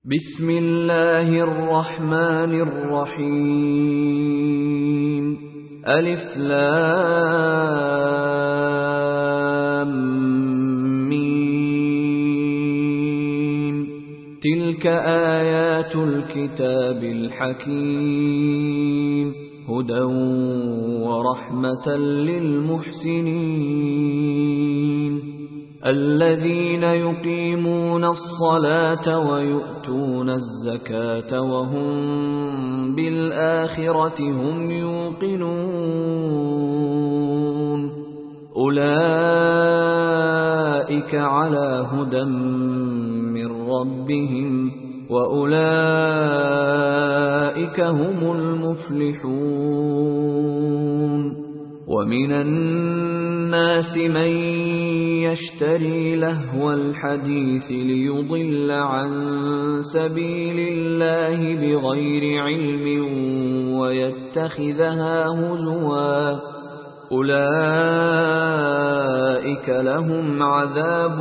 بسم الله الرحمن الرحيم ألف لام ميم تلك آيات الكتاب الحكيم هدى ورحمة للمحسنين الذين يقيمون الصلاة ويؤتون الزكاة وهم بالآخرة هم يوقنون أولئك على هدى من ربهم وأولئك هم المفلحون ومن الناس من يشتري لهو الحديث ليضل عن سبيل الله بغير علم ويتخذها هزوا أولئك لهم عذاب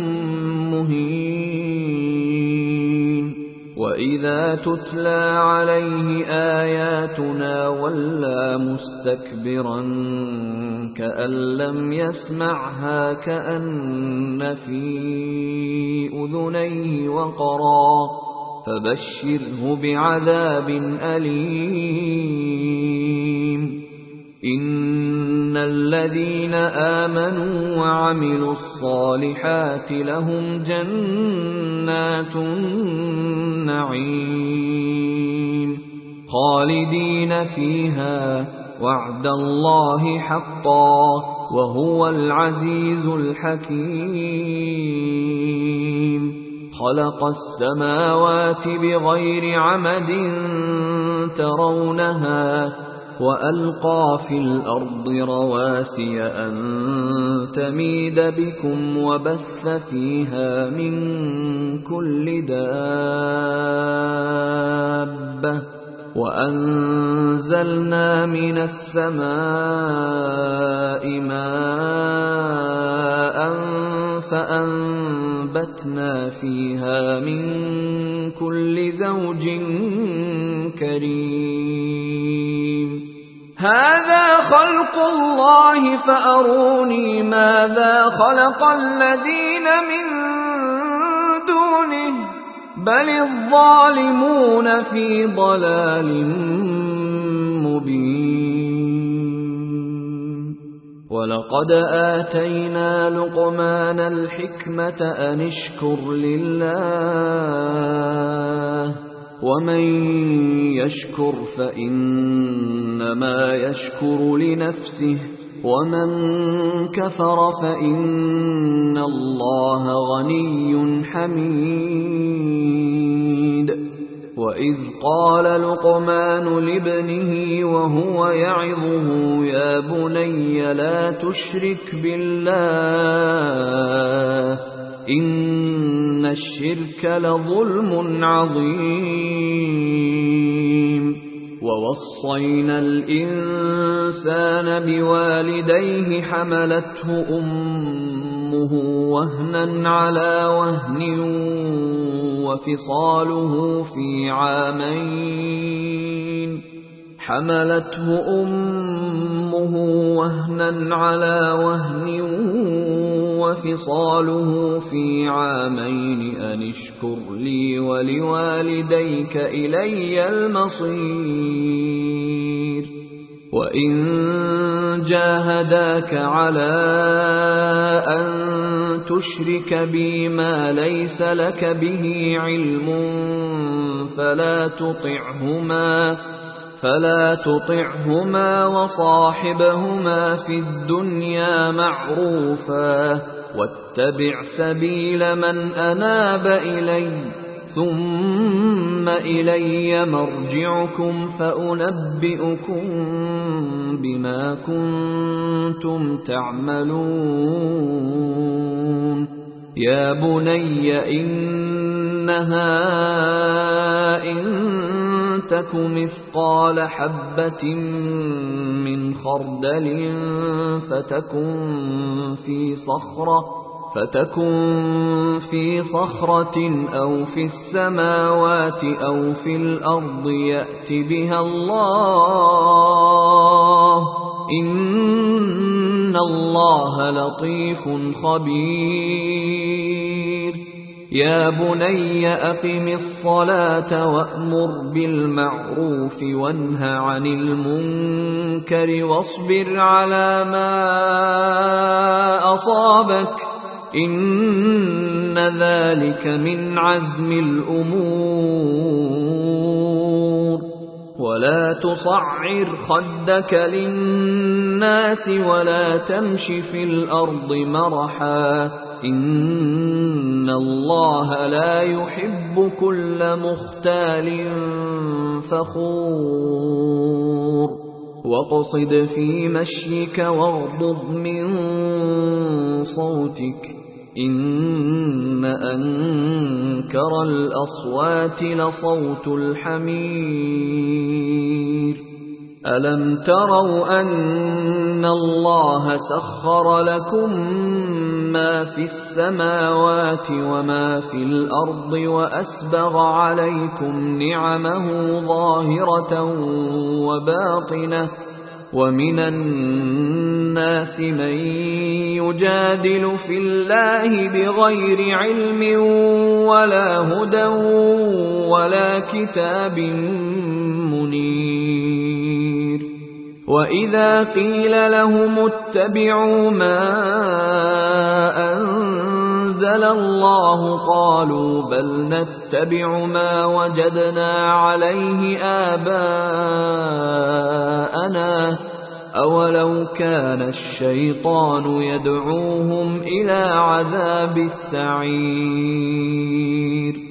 مهين وإذا تتلى عليه آياتنا ولى مستكبرا كأن لم يسمعها كأن في أذنيه وقرا فبشره بعذاب أليم إن الذين آمنوا وعملوا الصالحات لهم جنات النعيم خالدين فيها وعد الله حقا وهو العزيز الحكيم خلق السماوات بغير عمد ترونها وألقى في الأرض رواسي أن تميد بكم وبث فيها من كل دابة وأنزلنا من السماء ماء فأنبتنا فيها من كل زوج كريم هذا خلق الله فأروني ماذا خلق الذين من دونه بل الظالمون في ضلال مبين ولقد آتينا لقمان الحكمة أن اشكر لله ومن يشكر فإنما يشكر لنفسه ومن كفر فإن الله غني حميد وإذ قال لقمان لابنه وهو يعظه يا بني لا تشرك بالله إن الشرك لظلم عظيم ووصينا الإنسان بوالديه حملته أمه وهنا على وهن وفصاله في عامين وفصاله في عامين أن اشكر لي ولوالديك إلي المصير وإن جاهداك على أن تشرك بي ما ليس لك به علم فلا تطعهما وصاحبهما في الدنيا معروفا واتبع سبيل من أناب إلي ثم إلي مرجعكم فأنبئكم بما كنتم تعملون يا بني إنها إن تك مثقال حبة من خردل فتكن في صخرة فتكن في صخرة أو في السماوات أو في الأرض يأت بها الله إن الله لطيف خبير يا بني أقم الصلاة وأمر بالمعروف وانه عن المنكر واصبر على ما أصابك إن ذلك من عزم الأمور ولا تصعر خدك للناس ولا تمش في الأرض مرحا إن الله لا يحب كل مختال فخور واقصد في مشيك واغضض من صوتك إن أنكر الأصوات لصوت الحمير ألم تروا أن الله سخر لكم ما في السماوات وما في الأرض وأسبغ عليكم نعمه ظاهرة وباطنة ومن الناس من يجادل في الله بغير علم ولا هدى ولا كتاب منير وإذا قيل لهم اتبعوا ما أنزل الله قالوا بل نتبع ما وجدنا عليه آباءنا أولو كان الشيطان يدعوهم إلى عذاب السعير